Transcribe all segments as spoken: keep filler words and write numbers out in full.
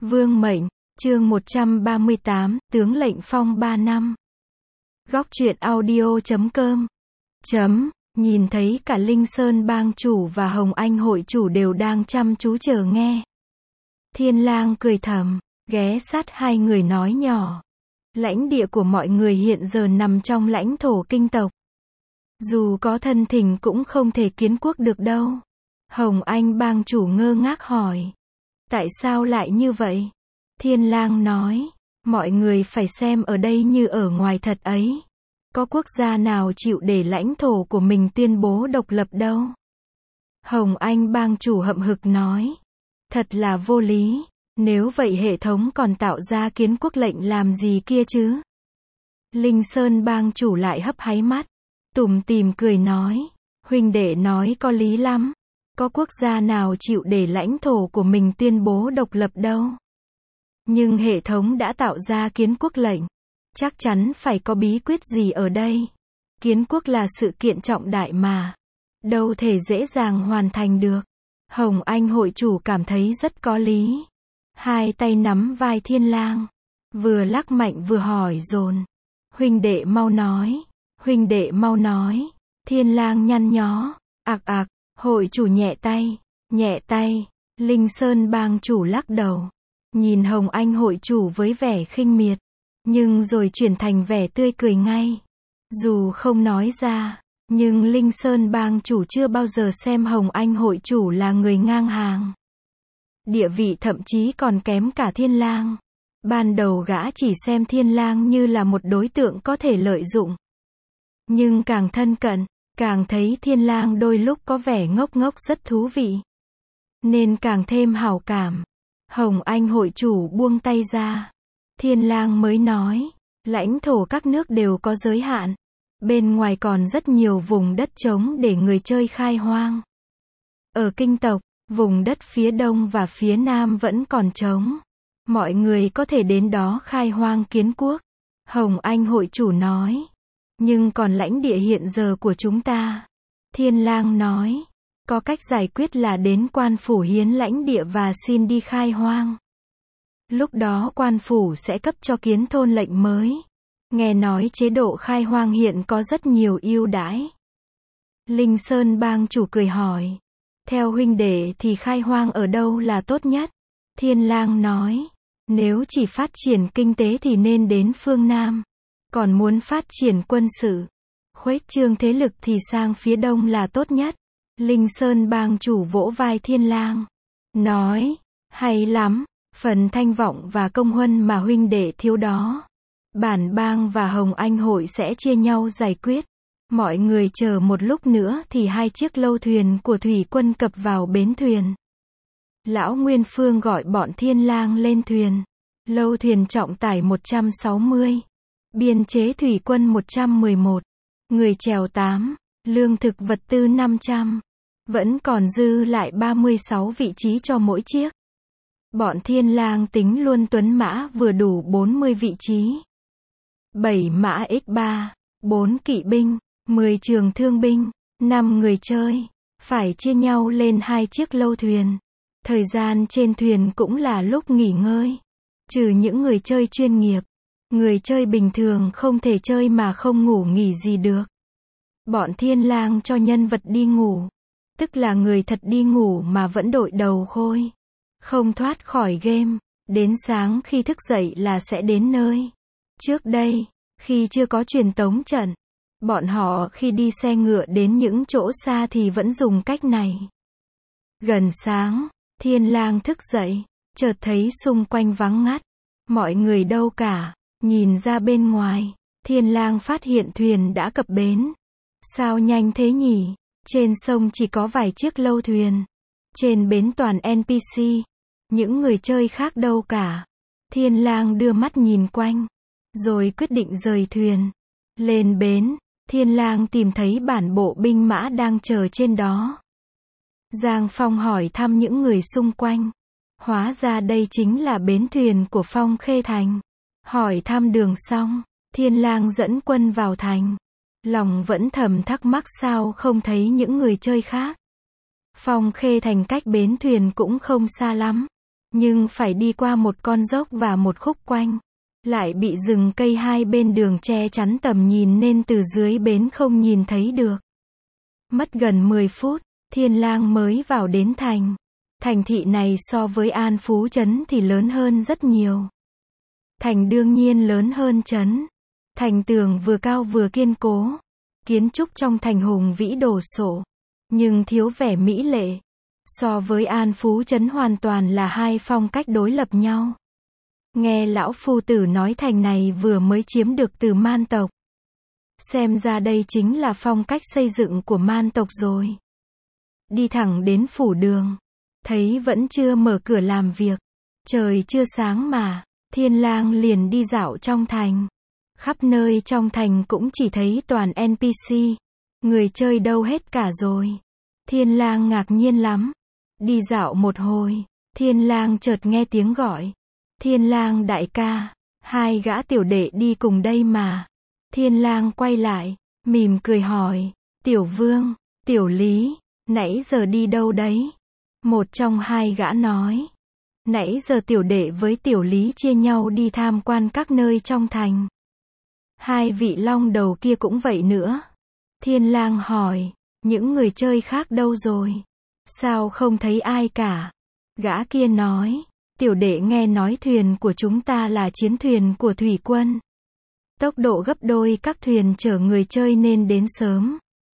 Vương mệnh, chương một trăm ba mươi tám, tướng lệnh phong ba năm. Góc truyện audio chấm com. Chấm, nhìn thấy cả Linh Sơn bang chủ và Hồng Anh hội chủ đều đang chăm chú chờ nghe. Thiên Lang cười thầm, ghé sát hai người nói nhỏ. Lãnh địa của mọi người hiện giờ nằm trong lãnh thổ kinh tộc. Dù có thân thỉnh cũng không thể kiến quốc được đâu. Hồng Anh bang chủ ngơ ngác hỏi. Tại sao lại như vậy? Thiên Lang nói, mọi người phải xem ở đây như ở ngoài thật ấy. Có quốc gia nào chịu để lãnh thổ của mình tuyên bố độc lập đâu. Hồng Anh bang chủ hậm hực nói. Thật là vô lý, nếu vậy hệ thống còn tạo ra kiến quốc lệnh làm gì kia chứ? Linh Sơn bang chủ lại hấp háy mắt, tủm tỉm cười nói, huynh đệ nói có lý lắm. Có quốc gia nào chịu để lãnh thổ của mình tuyên bố độc lập đâu. Nhưng hệ thống đã tạo ra kiến quốc lệnh. Chắc chắn phải có bí quyết gì ở đây. Kiến quốc là sự kiện trọng đại mà. Đâu thể dễ dàng hoàn thành được. Hồng Anh hội chủ cảm thấy rất có lý. Hai tay nắm vai Thiên Lang. Vừa lắc mạnh vừa hỏi dồn. Huynh đệ mau nói. Huynh đệ mau nói. Thiên Lang nhăn nhó. Ặc ặc. Hội chủ nhẹ tay. Nhẹ tay. Linh Sơn bang chủ lắc đầu. Nhìn Hồng Anh hội chủ với vẻ khinh miệt. Nhưng rồi chuyển thành vẻ tươi cười ngay. Dù không nói ra. Nhưng Linh Sơn bang chủ chưa bao giờ xem Hồng Anh hội chủ là người ngang hàng. Địa vị thậm chí còn kém cả Thiên Lang. Ban đầu gã chỉ xem Thiên Lang như là một đối tượng có thể lợi dụng. Nhưng càng thân cận, càng thấy Thiên Lang đôi lúc có vẻ ngốc ngốc rất thú vị. Nên càng thêm hảo cảm. Hồng Anh hội chủ buông tay ra. Thiên Lang mới nói, lãnh thổ các nước đều có giới hạn. Bên ngoài còn rất nhiều vùng đất trống để người chơi khai hoang. Ở kinh tộc, vùng đất phía đông và phía nam vẫn còn trống. Mọi người có thể đến đó khai hoang kiến quốc. Hồng Anh hội chủ nói. Nhưng còn lãnh địa hiện giờ của chúng ta. Thiên Lang nói. Có cách giải quyết là đến quan phủ hiến lãnh địa và xin đi khai hoang. Lúc đó quan phủ sẽ cấp cho kiến thôn lệnh mới. Nghe nói chế độ khai hoang hiện có rất nhiều ưu đãi. Linh Sơn bang chủ cười hỏi. Theo huynh đệ thì khai hoang ở đâu là tốt nhất? Thiên Lang nói. Nếu chỉ phát triển kinh tế thì nên đến phương Nam. Còn muốn phát triển quân sự, khuếch trương thế lực thì sang phía đông là tốt nhất. Linh Sơn bang chủ vỗ vai Thiên Lang. Nói. Hay lắm. Phần thanh vọng và công huân mà huynh đệ thiếu đó. Bản bang và Hồng Anh hội sẽ chia nhau giải quyết. Mọi người chờ một lúc nữa thì hai chiếc lâu thuyền của thủy quân cập vào bến thuyền. Lão Nguyên Phương gọi bọn Thiên Lang lên thuyền. Lâu thuyền trọng tải một trăm sáu mươi. Biên chế thủy quân một trăm mười một. Người chèo tám. Lương thực vật tư năm trăm. Vẫn còn dư lại ba mươi sáu vị trí cho mỗi chiếc. Bọn Thiên Lang tính luôn tuấn mã vừa đủ bốn mươi vị trí. bảy mã nhân ba, bốn kỵ binh, mười trường thương binh, năm người chơi. Phải chia nhau lên hai chiếc lâu thuyền. Thời gian trên thuyền cũng là lúc nghỉ ngơi. Trừ những người chơi chuyên nghiệp. Người chơi bình thường không thể chơi mà không ngủ nghỉ gì được. Bọn Thiên Lang cho nhân vật đi ngủ. Tức là người thật đi ngủ mà vẫn đội đầu khôi. Không thoát khỏi game. Đến sáng khi thức dậy là sẽ đến nơi. Trước đây, khi chưa có truyền tống trận, bọn họ khi đi xe ngựa đến những chỗ xa thì vẫn dùng cách này. Gần sáng, Thiên Lang thức dậy, chợt thấy xung quanh vắng ngắt. Mọi người đâu cả. Nhìn ra bên ngoài, Thiên Lang phát hiện thuyền đã cập bến. Sao nhanh thế nhỉ? Trên sông chỉ có vài chiếc lâu thuyền. Trên bến toàn en pê xê. Những người chơi khác đâu cả. Thiên Lang đưa mắt nhìn quanh. Rồi quyết định rời thuyền. Lên bến, Thiên Lang tìm thấy bản bộ binh mã đang chờ trên đó. Giang Phong hỏi thăm những người xung quanh. Hóa ra đây chính là bến thuyền của Phong Khê Thành. Hỏi thăm đường xong, Thiên Lang dẫn quân vào thành. Lòng vẫn thầm thắc mắc sao không thấy những người chơi khác. Phong Khê Thành cách bến thuyền cũng không xa lắm. Nhưng phải đi qua một con dốc và một khúc quanh. Lại bị rừng cây hai bên đường che chắn tầm nhìn nên từ dưới bến không nhìn thấy được. Mất gần mười phút, Thiên Lang mới vào đến thành. Thành thị này so với An Phú trấn thì lớn hơn rất nhiều. Thành đương nhiên lớn hơn trấn. Thành tường vừa cao vừa kiên cố. Kiến trúc trong thành hùng vĩ đồ sộ, nhưng thiếu vẻ mỹ lệ. So với An Phú trấn hoàn toàn là hai phong cách đối lập nhau. Nghe lão phu tử nói thành này vừa mới chiếm được từ Man tộc. Xem ra đây chính là phong cách xây dựng của Man tộc rồi. Đi thẳng đến phủ đường. Thấy vẫn chưa mở cửa làm việc. Trời chưa sáng mà. Thiên Lang liền đi dạo trong thành. Khắp nơi trong thành cũng chỉ thấy toàn en pê xê. Người chơi đâu hết cả rồi. Thiên Lang ngạc nhiên lắm. Đi dạo một hồi, Thiên Lang chợt nghe tiếng gọi. Thiên Lang đại ca, hai gã tiểu đệ đi cùng đây mà. Thiên Lang quay lại, mỉm cười hỏi, Tiểu Vương, Tiểu Lý, nãy giờ đi đâu đấy? Một trong hai gã nói, nãy giờ tiểu đệ với Tiểu Lý chia nhau đi tham quan các nơi trong thành. Hai vị long đầu kia cũng vậy nữa. Thiên Lang hỏi, những người chơi khác đâu rồi? Sao không thấy ai cả? Gã kia nói, tiểu đệ nghe nói thuyền của chúng ta là chiến thuyền của thủy quân. Tốc độ gấp đôi các thuyền chở người chơi nên đến sớm.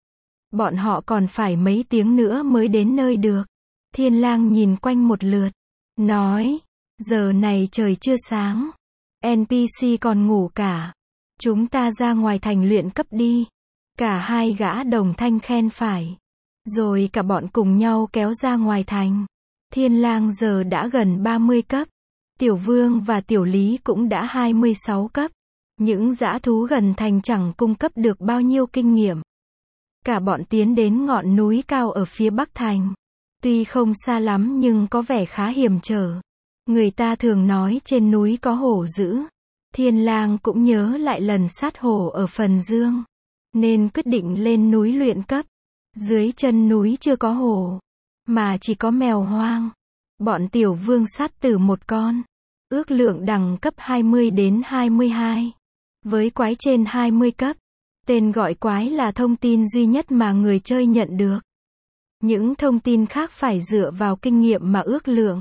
Bọn họ còn phải mấy tiếng nữa mới đến nơi được. Thiên Lang nhìn quanh một lượt, nói, giờ này trời chưa sáng. en pê xê còn ngủ cả. Chúng ta ra ngoài thành luyện cấp đi. Cả hai gã đồng thanh khen phải. Rồi cả bọn cùng nhau kéo ra ngoài thành. Thiên Lang giờ đã gần ba mươi cấp. Tiểu Vương và Tiểu Lý cũng đã hai mươi sáu cấp. Những dã thú gần thành chẳng cung cấp được bao nhiêu kinh nghiệm. Cả bọn tiến đến ngọn núi cao ở phía bắc thành. Tuy không xa lắm nhưng có vẻ khá hiểm trở. Người ta thường nói trên núi có hổ dữ. Thiên Lang cũng nhớ lại lần sát hổ ở Phần Dương. Nên quyết định lên núi luyện cấp. Dưới chân núi chưa có hổ, mà chỉ có mèo hoang. Bọn Tiểu Vương sát tử một con. Ước lượng đẳng cấp hai mươi đến hai mươi hai. Với quái trên hai mươi cấp. Tên gọi quái là thông tin duy nhất mà người chơi nhận được. Những thông tin khác phải dựa vào kinh nghiệm mà ước lượng.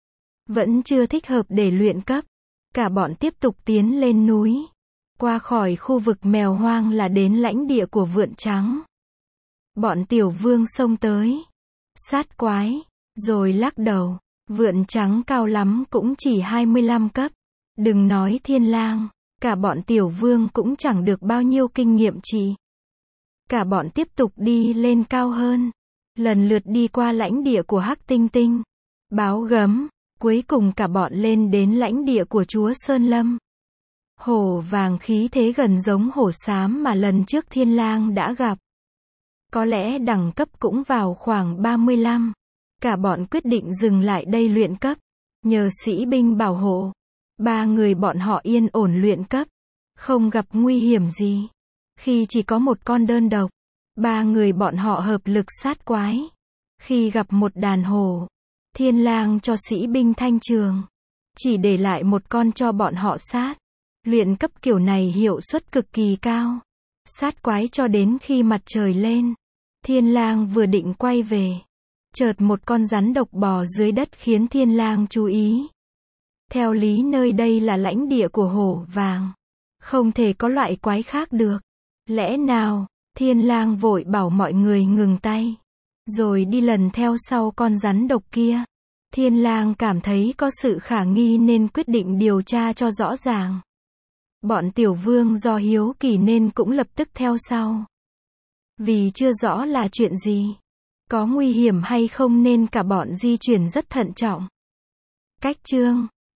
Vẫn chưa thích hợp để luyện cấp. Cả bọn tiếp tục tiến lên núi. Qua khỏi khu vực mèo hoang là đến lãnh địa của Vượn Trắng. Bọn Tiểu Vương xông tới. Sát quái. Rồi lắc đầu. Vượn Trắng cao lắm cũng chỉ hai mươi lăm cấp. Đừng nói Thiên Lang. Cả bọn Tiểu Vương cũng chẳng được bao nhiêu kinh nghiệm trị. Cả bọn tiếp tục đi lên cao hơn. Lần lượt đi qua lãnh địa của Hắc Tinh Tinh. Báo Gấm. Cuối cùng cả bọn lên đến lãnh địa của chúa Sơn Lâm. Hổ vàng khí thế gần giống hổ xám mà lần trước Thiên Lang đã gặp. Có lẽ đẳng cấp cũng vào khoảng ba mươi lăm. Cả bọn quyết định dừng lại đây luyện cấp. Nhờ sĩ binh bảo hộ. Ba người bọn họ yên ổn luyện cấp. Không gặp nguy hiểm gì. Khi chỉ có một con đơn độc. Ba người bọn họ hợp lực sát quái. Khi gặp một đàn hổ. Thiên Lang cho sĩ binh thanh trường. Chỉ để lại một con cho bọn họ sát. Luyện cấp kiểu này hiệu suất cực kỳ cao. Sát quái cho đến khi mặt trời lên. Thiên Lang vừa định quay về. Chợt một con rắn độc bò dưới đất khiến Thiên Lang chú ý. Theo lý nơi đây là lãnh địa của hổ vàng. Không thể có loại quái khác được. Lẽ nào, Thiên Lang vội bảo mọi người ngừng tay. Rồi đi lần theo sau con rắn độc kia. Thiên Lang cảm thấy có sự khả nghi nên quyết định điều tra cho rõ ràng. Bọn Tiểu Vương do hiếu kỳ nên cũng lập tức theo sau. Vì chưa rõ là chuyện gì, có nguy hiểm hay không nên cả bọn di chuyển rất thận trọng. Cách chương